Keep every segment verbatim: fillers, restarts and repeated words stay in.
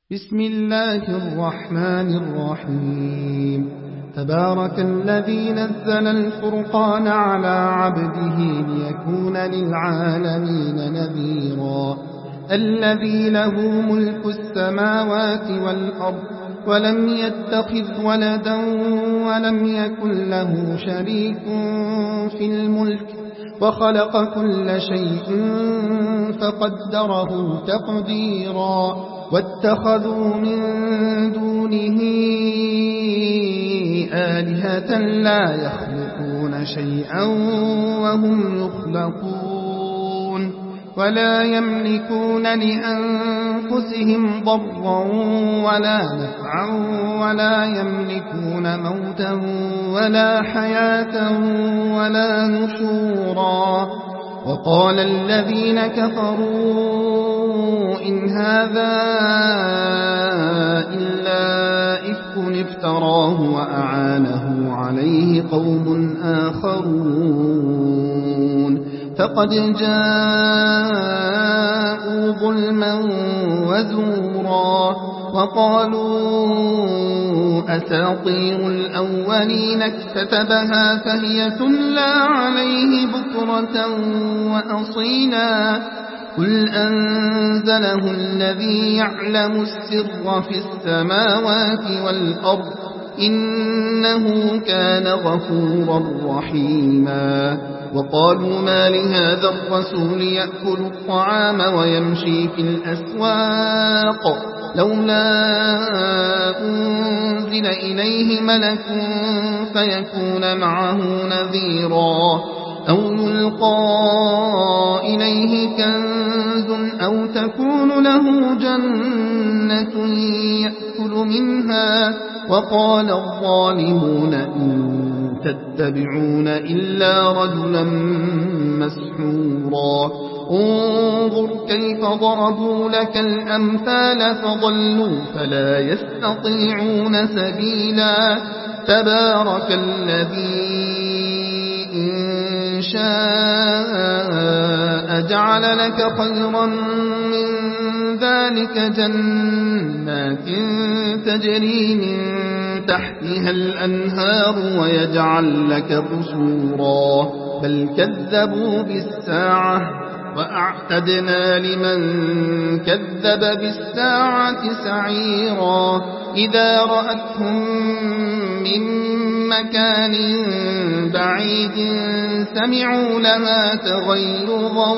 بسم الله الرحمن الرحيم. تبارك الذي نزل الفرقان على عبده ليكون للعالمين نذيرا. الذي له ملك السماوات والأرض ولم يتخذ ولدا ولم يكن له شريك في الملك وخلق كل شيء فقدره تقديرا. واتخذوا من دونه آلهة لا يخلقون شيئا وهم يخلقون ولا يملكون لأنفسهم ضرا ولا نفعا ولا يملكون موتا ولا حياة ولا نشورا. وقال الذين كفروا إن هذا إلا إفك افتراه وأعانه عليه قوم آخرون فقد جاءوا ظلما وزورا. وقالوا أساطير الأولين اكتتبها فهي تملى عليه بكرة وأصيلا. قل أنزله الذي يعلم السر في السماوات والأرض إنه كان غفورا رحيما. وقالوا ما لهذا الرسول يأكل الطعام ويمشي في الأسواق لولا أنزل إليه ملك فيكون معه نذيرا أو يلقى إليه كنز أو تكون له جنة يأكل منها. وقال الظالمون إن تتبعون إلا رجلا مسحورا. انظر كيف ضربوا لك الأمثال فضلوا فلا يستطيعون سبيلا. تبارك الذي إن شاء جعل لك خيرا من ذلك جنات تجري من تحتها الأنهار ويجعل لك قصورا بل كذبوا بالساعة وأعتدنا لمن كذب بالساعة سعيرا. إذا رأتهم من مكان بعيد سمعوا لها تغيظا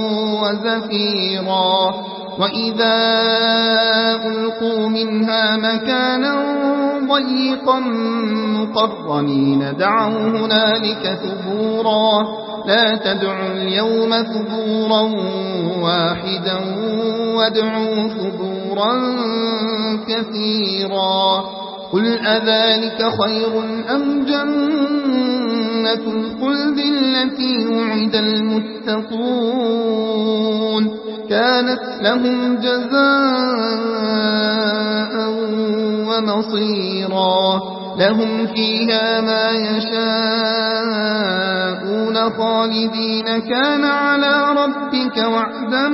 وزفيرا. وإذا ألقوا منها مكانا ضيقا مقرنين دعوا هنالك ثبورا. لا تدعوا اليوم ثبورا واحدا وادعوا ثبورا كثيرا. قل أذلك خير أم جنة الخلد التي وعد المتقون كانت لهم جزاء ومصيرا. لهم فيها ما يشاءون خالدين كان على ربك وعدا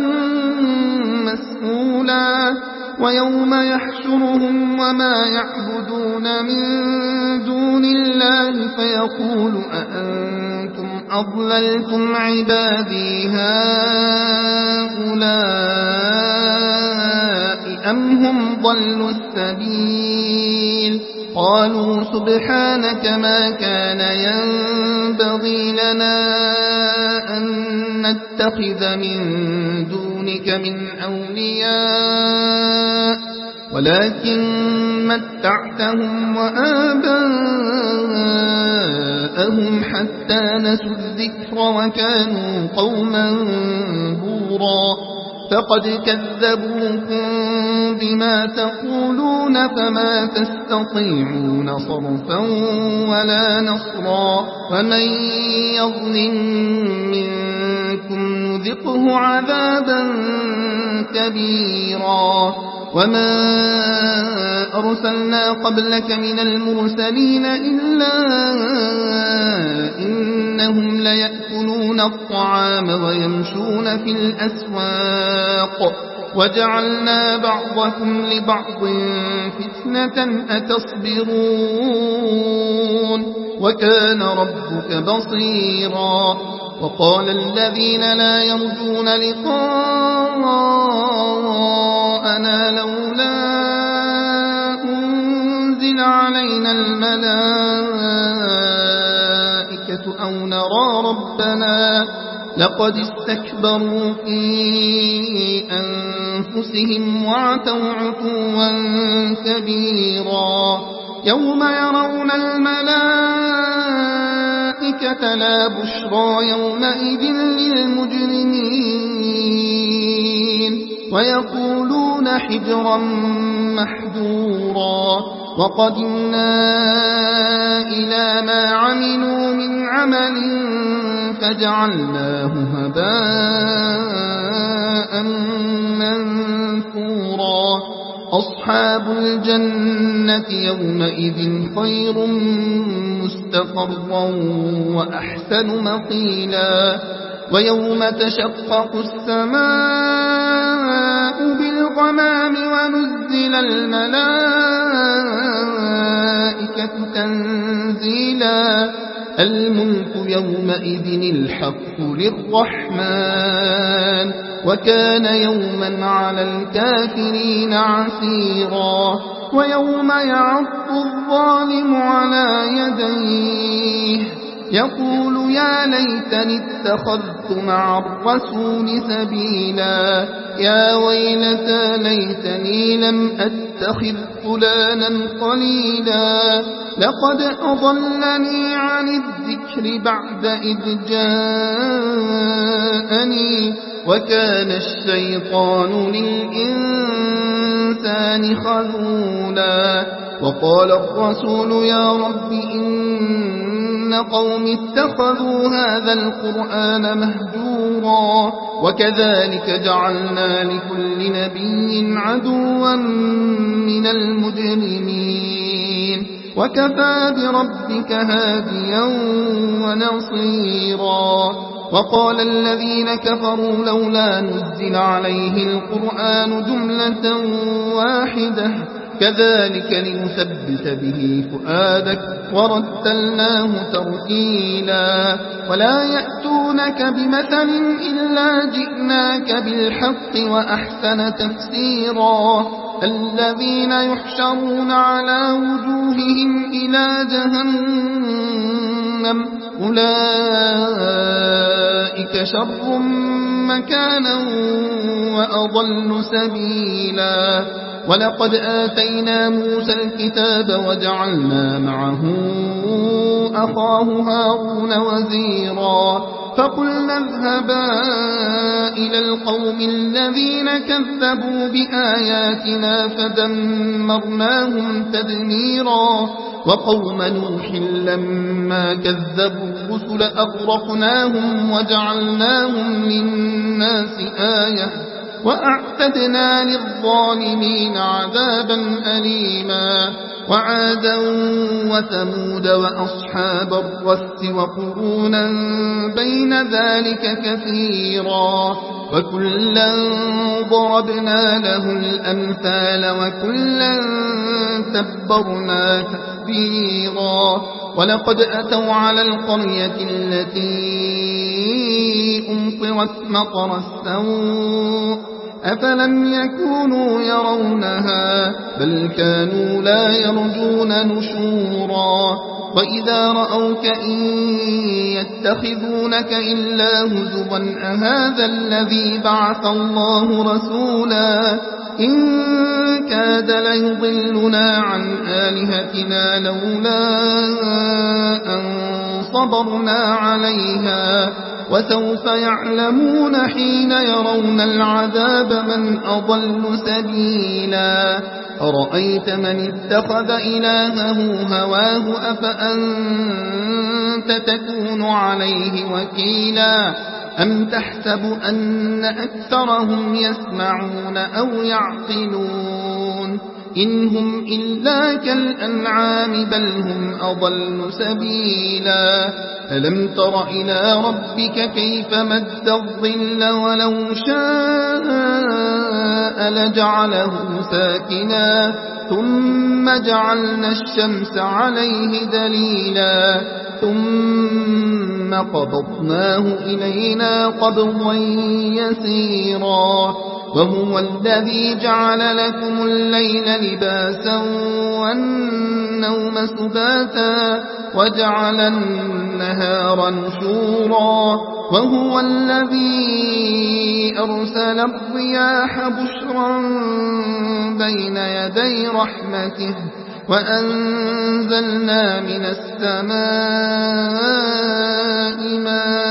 مسئولا. ويوم يحشرهم وما يعبدون من دون الله فيقول أأنتم أضللتم عبادي هؤلاء أم هم ضلوا السبيل. قالوا سبحانك ما كان ينبغي لنا أن نتخذ من دونك من أولياء ولكن متعتهم وآباءهم حتى نسوا الذكر وكانوا قوما بورا. فقد كذبوكم بما تقولون فما تستطيعون صرفا ولا نصرا. ومن يظلم منكم نذقه عذابا كبيرا. وما أرسلنا قبلك من المرسلين إلا إنهم ليأكلون الطعام ويمشون في الأسواق وجعلنا بعضكم لبعض فتنة أتصبرون وكان ربك بصيرا وقال الذين لا يرجون لقاءنا لولا أنزل علينا الملائكة أو نرى ربنا لقد استكبروا في أنفسهم وعتوا عتوا كبيرا يوم يرون الملائكة لا بشرى يومئذ للمجرمين ويقولون حجرا محجورا وقدمنا إلى ما عملوا من عمل فجعلناه هباء منثورا أصحاب الجنة يومئذ خير مستقرا وأحسن مقيلا ويوم تشقق السماء بالغمام ونزل الملائكة تنزيلا الملك يومئذ الحق للرحمن وكان يوما على الكافرين عسيرا ويوم يعض الظالم على يديه يقول يا ليتني اتخذت مع الرسول سبيلا يا ويلتى ليتني لم أتخذ فلانا قليلا لقد أضلني عن الذكر بعد إذ جاءني وكان الشيطان للإنسان خذولا وقال الرسول يا رب إن قوم اتخذوا هذا القرآن مهجورا وكذلك جعلنا لكل نبي عدوا من المجرمين وكفى بربك هاديا ونصيرا وقال الذين كفروا لولا نزل عليه القرآن جملة واحدة كذلك لنثبت به فؤادك ورتلناه ترتيلا ولا يأتونك بمثل إلا جئناك بالحق وأحسن تفسيرا الذين يحشرون على وجوههم إلى جهنم أولئك شر مكانا وأضل سبيلا ولقد آتينا موسى الكتاب وجعلنا معه أخاه هارون وزيرا فقلنا اذهبا إلى القوم الذين كذبوا بآياتنا فدمرناهم تدميرا وقوم نوح لما كذبوا الرسل أغرقناهم وجعلناهم للناس آية وأعتدنا للظالمين عذابا أليما وعادا وثمود وأصحاب الرس وقرونا بين ذلك كثيرا وكلا ضربنا له الأمثال وكلا تبرنا تتبيرا ولقد أتوا على القرية التي أمطرت مطر السوء أفلم يكونوا يرونها بل كانوا لا يرجون نشورا وإذا رأوك إن يتخذونك إلا هزوا أهذا الذي بعث الله رسولا إن كاد ليضلنا عن آلهتنا لولا أن صبرنا عليها وسوف يعلمون حين يرون العذاب من أضل سبيلا أرأيت من اتخذ إلهه هواه أفأنت تكون عليه وكيلا أم تحسب أن أكثرهم يسمعون أو يعقلون إن هم إلا كالأنعام بل هم أضل سبيلا ألم تر إلى ربك كيف مد الظل ولو شاء لجعله ساكنا ثم جعلنا الشمس عليه دليلا ثم قبضناه إلينا قبضا يسيرا وهو الذي جعل لكم الليل لباسا والنوم سباتا وجعل النهار نشورا وهو الذي أرسل الرياح بشرا بين يدي رحمته وأنزلنا من السماء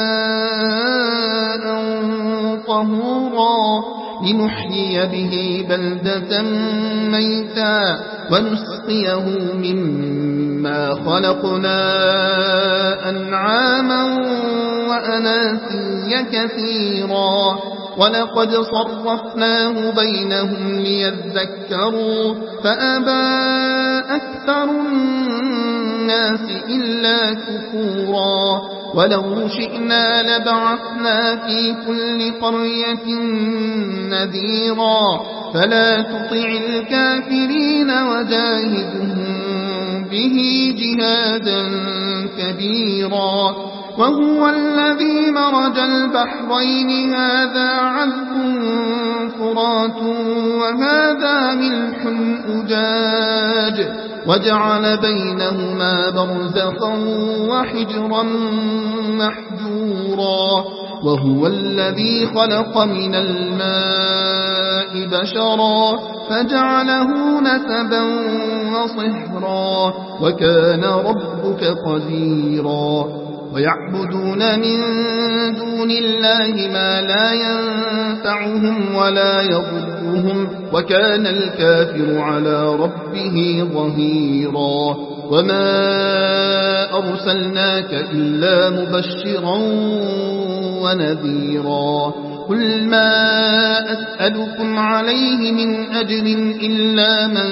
ماء طهورا لنحيي به بلدة ميتا ونسقيه مما خلقنا أنعاما وأناسيا كثيرا ولقد صرفناه بينهم ليذكروا فأبى أكثر الناس إلا كفورا ولو شئنا لبعثنا في كل قرية نذيرا فلا تطع الكافرين وجاهدهم به جهادا كبيرا وهو الذي مرج البحرين هذا عذب فرات وهذا ملح أجاج وجعل بينهما برزخا وحجرا محجورا وهو الذي خلق من الماء بشرا فجعله نسبا وصهرا وكان ربك قديرا ويعبدون من دون الله ما لا ينفعهم ولا يضرهم وكان الكافر على ربه ظهيرا وما أرسلناك إلا مبشرا ونذيرا قل ما أسألكم عليه من أجر إلا من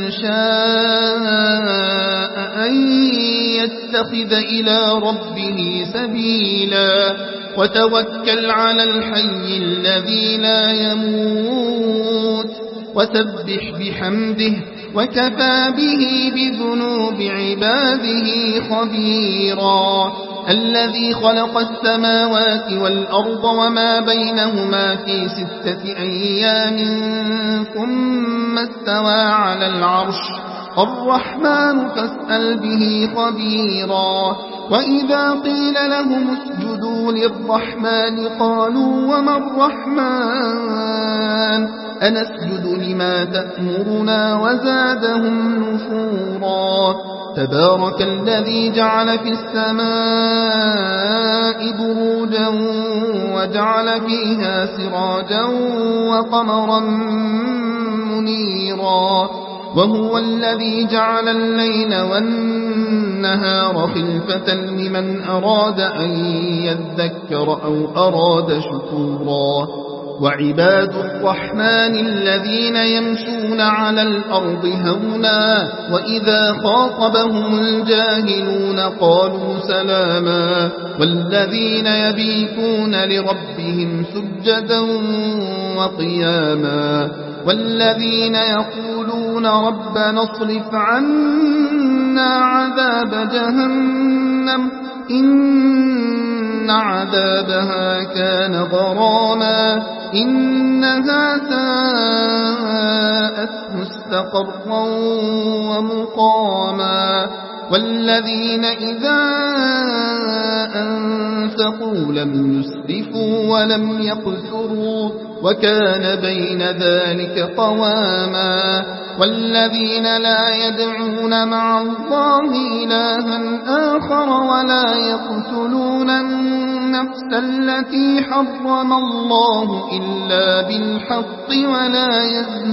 شاء أن يتخذ إلى ربه سبيلا وتوكل على الحي الذي لا يموت وسبح بحمده وكفى به بذنوب عباده خبيرا الذي خلق السماوات والأرض وما بينهما في ستة أيام ثم استوى على العرش الرحمن فاسأل به خبيرا وإذا قيل لهم اسجدوا للرحمن قالوا وما الرحمن أنسجد لما تأمرنا وزادهم نفورا تبارك الذي جعل في السماء بروجا وجعل فيها سراجا وقمرا منيرا وهو الذي جعل الليل والنهار خلفة لمن أراد أن يذكر أو أراد شكورا وعباد الرحمن الذين يمشون على الأرض هونا وإذا خاطبهم الجاهلون قالوا سلاما والذين يبيتون لربهم سجدا وقياما والذين يقولون ربنا اصرف عنا عذاب جهنم إن عذابها كان غراما إنها ساءت مستقرا ومقاما والذين إذا أنفقوا لم يسرفوا ولم يقتروا وكان بين ذلك قواما والذين لا يدعون مع الله إلها آخر ولا يقتلون النفس التي حرم الله إلا بالحق ولا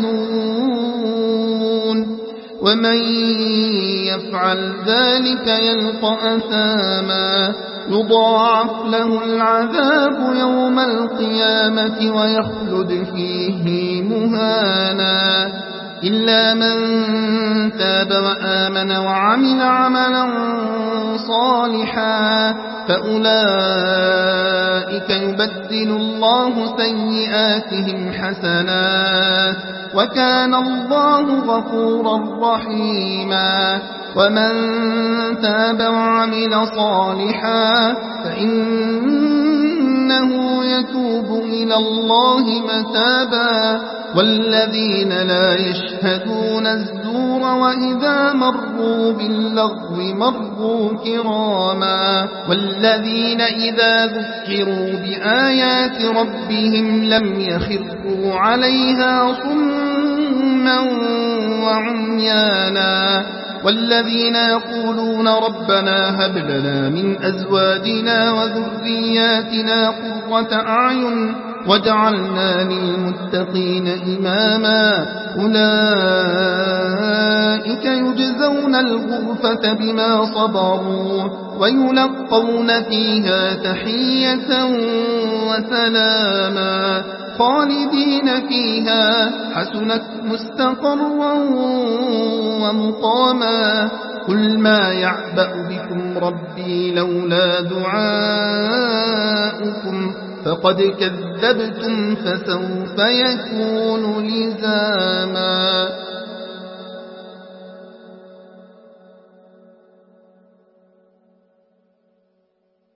يزنون ومن يفعل ذلك يلقى أثاما يضاعف له العذاب يوم القيامة ويخلد فيه مهانا إلا من تاب وآمن وعمل عملا صالحا فأولئك يبدل الله سيئاتهم حسنات وكان الله غفورا رحيما ومن تاب وعمل صالحا فإنه يتوب إلى الله متابا والذين لا يشهدون الزور وإذا مروا باللغو مروا كراما والذين إذا ذكروا بآيات ربهم لم يخروا عليها صما وعميانا والذين يقولون ربنا هب لنا من أزواجنا وذرياتنا قرة أعين وجعلنا للمتقين إماما أولئك يجزون الغرفة بما صبروا ويلقون فيها تحية وسلاما خالدين فيها حسنت مستقرا ومقاما قل ما يعبأ بكم ربي لولا دعاؤكم فقد كذبتم فسوف يكون لزاما.